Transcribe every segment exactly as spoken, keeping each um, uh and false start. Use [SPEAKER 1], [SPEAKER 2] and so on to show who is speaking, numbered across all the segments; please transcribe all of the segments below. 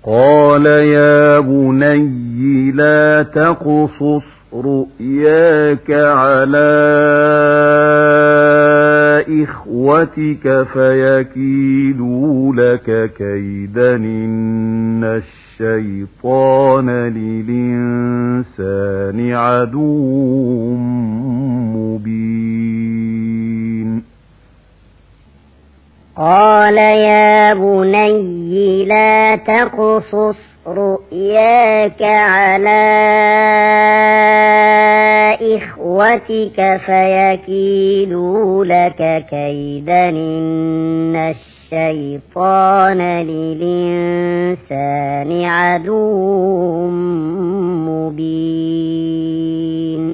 [SPEAKER 1] قال يا بني لا تقصص رؤياك على إخوتك فيكيدوا لك كيدا إن الشيطان للإنسان عدو مبين.
[SPEAKER 2] قال يا بني لا تقصص رؤياك على إخوتك فيكيدوا لك كيدا إن الشيطان للإنسان عدو مبين.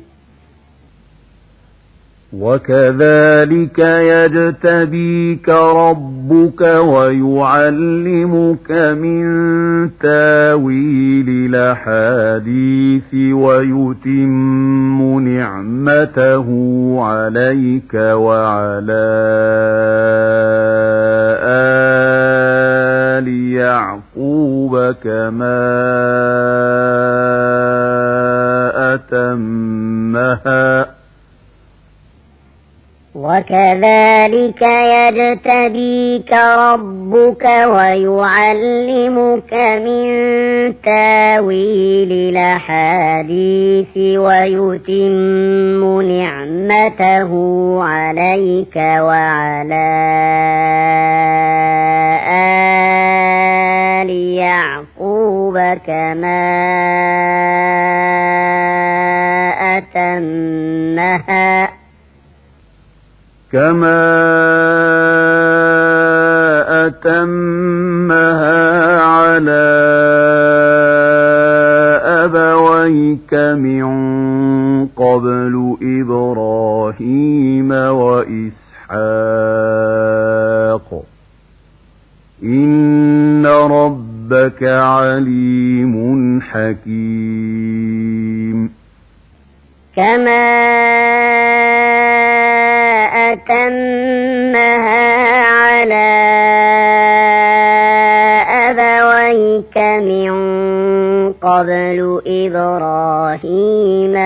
[SPEAKER 1] وكذلك يجتبيك ربك ويعلمك من تاويل الأحاديث ويتم نعمته عليك وعلى آل يعقوب كما أتمها
[SPEAKER 2] وكذلك يجتبيك ربك ويعلمك من تاويل الأحاديث ويتم نعمته عليك وعلى آل يعقوب كما أتمها
[SPEAKER 1] كما أتمها على أبويك من قبل إبراهيم وإسحاق إن ربك عليم حكيم.
[SPEAKER 2] كما أتمها على أبويك من قبل إبراهيم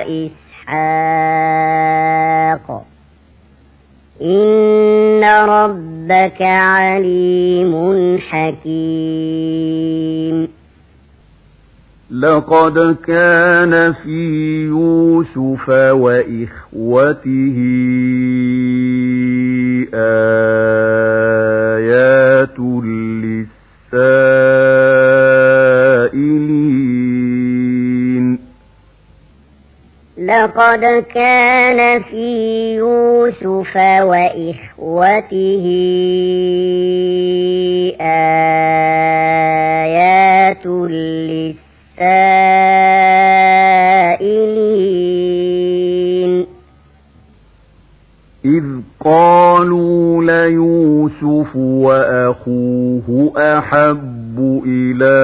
[SPEAKER 2] وإسحاق إن ربك عليم حكيم.
[SPEAKER 1] لقد كان في يوسف وإخوته آيات للسائلين.
[SPEAKER 2] لقد كان في يوسف وإخوته آيات للسائلين السائلين
[SPEAKER 1] إذ قالوا ليوسف وأخوه أحب إلى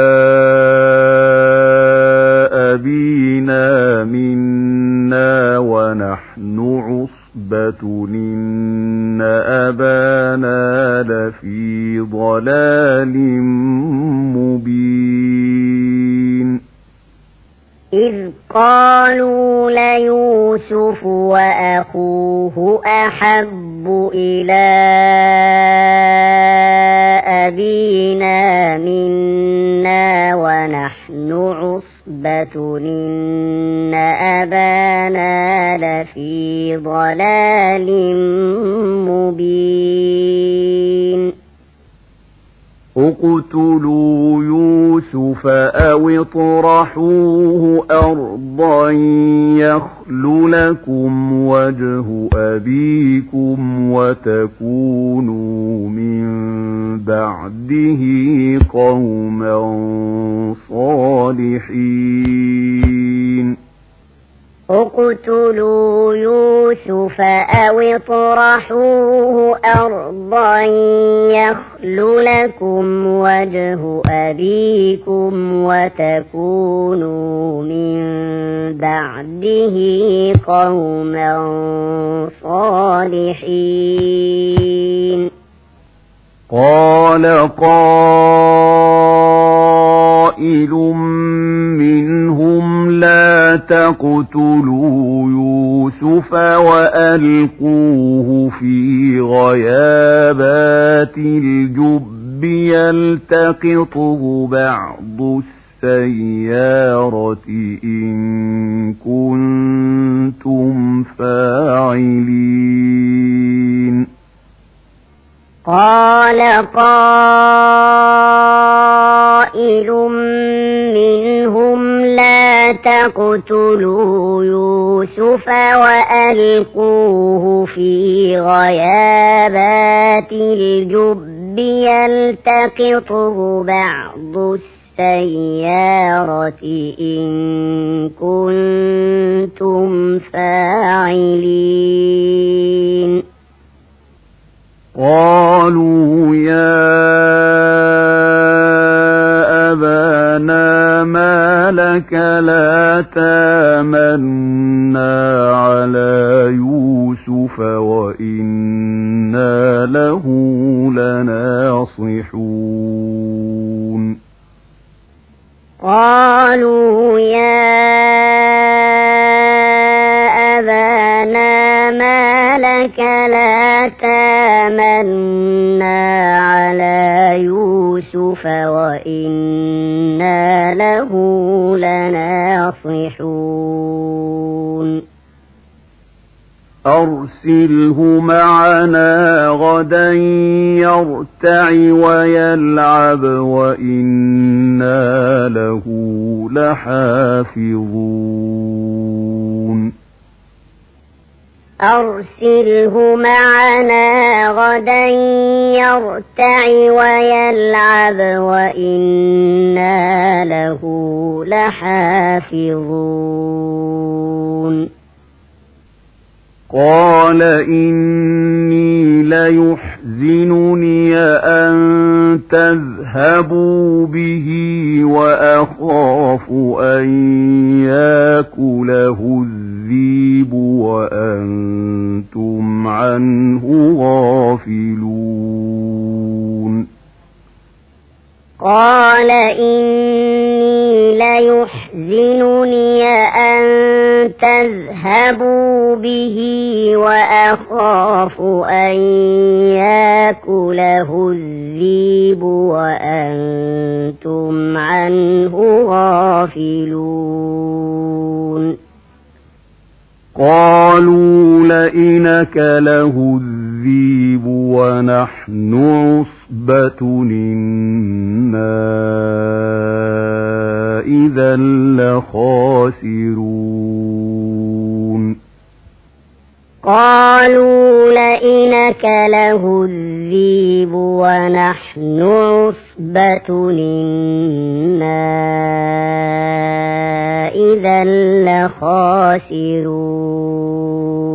[SPEAKER 1] أبينا منا ونحن عصبة إن أبانا لفي ضلال مبين.
[SPEAKER 2] إذ قالوا ليوسف وأخوه أحب إلى أبينا منا ونحن عصبة إن أبانا لفي ضلال مبين.
[SPEAKER 1] اقتلوا يوسف أو اطرحوه أرضا يخل لكم وجه أبيكم وتكونوا من بعده قوما صالحين.
[SPEAKER 2] اقتلوا يوسف أو اطرحوه أرضا يخل لكم وجه أبيكم وتكونوا من بعده قوما صالحين.
[SPEAKER 1] قال قائل قائل منهم لا تقتلوا يوسف وألقوه في غيابات الجب يلتقطه بعض السيارة إن كنتم فاعلين
[SPEAKER 2] قال قائل منهم لا تقتلوا يوسف وألقوه في غيابات الجب يلتقطه بعض السيارة إن كنتم فاعلين
[SPEAKER 1] قالوا يا أبانا ما لك لا تامنا على يوسف وإنا له لناصحون
[SPEAKER 2] قالوا يا أبانا ما لك لا تامنا على يوسف وإنا له لناصحون
[SPEAKER 1] أرسله معنا غدا يرتع ويلعب وإنا له لحافظون
[SPEAKER 2] أرسله معنا غدا يرتع ويلعب وإنا له لحافظون
[SPEAKER 1] قال إني ليحزنني أن تذهبوا به وأخاف أن يأكله الذئب وأنتم عنه غافلون
[SPEAKER 2] قال إني ليحزنني أن تذهبوا به وأخاف أن يأكله الذئب وأنتم عنه غافلون
[SPEAKER 1] قالوا لئن أكله الذئب ونحن عصبة إنا إذا لخاسرون
[SPEAKER 2] قالوا لئن أكله الذئب ونحن عصبة إنا إذا لخاسرون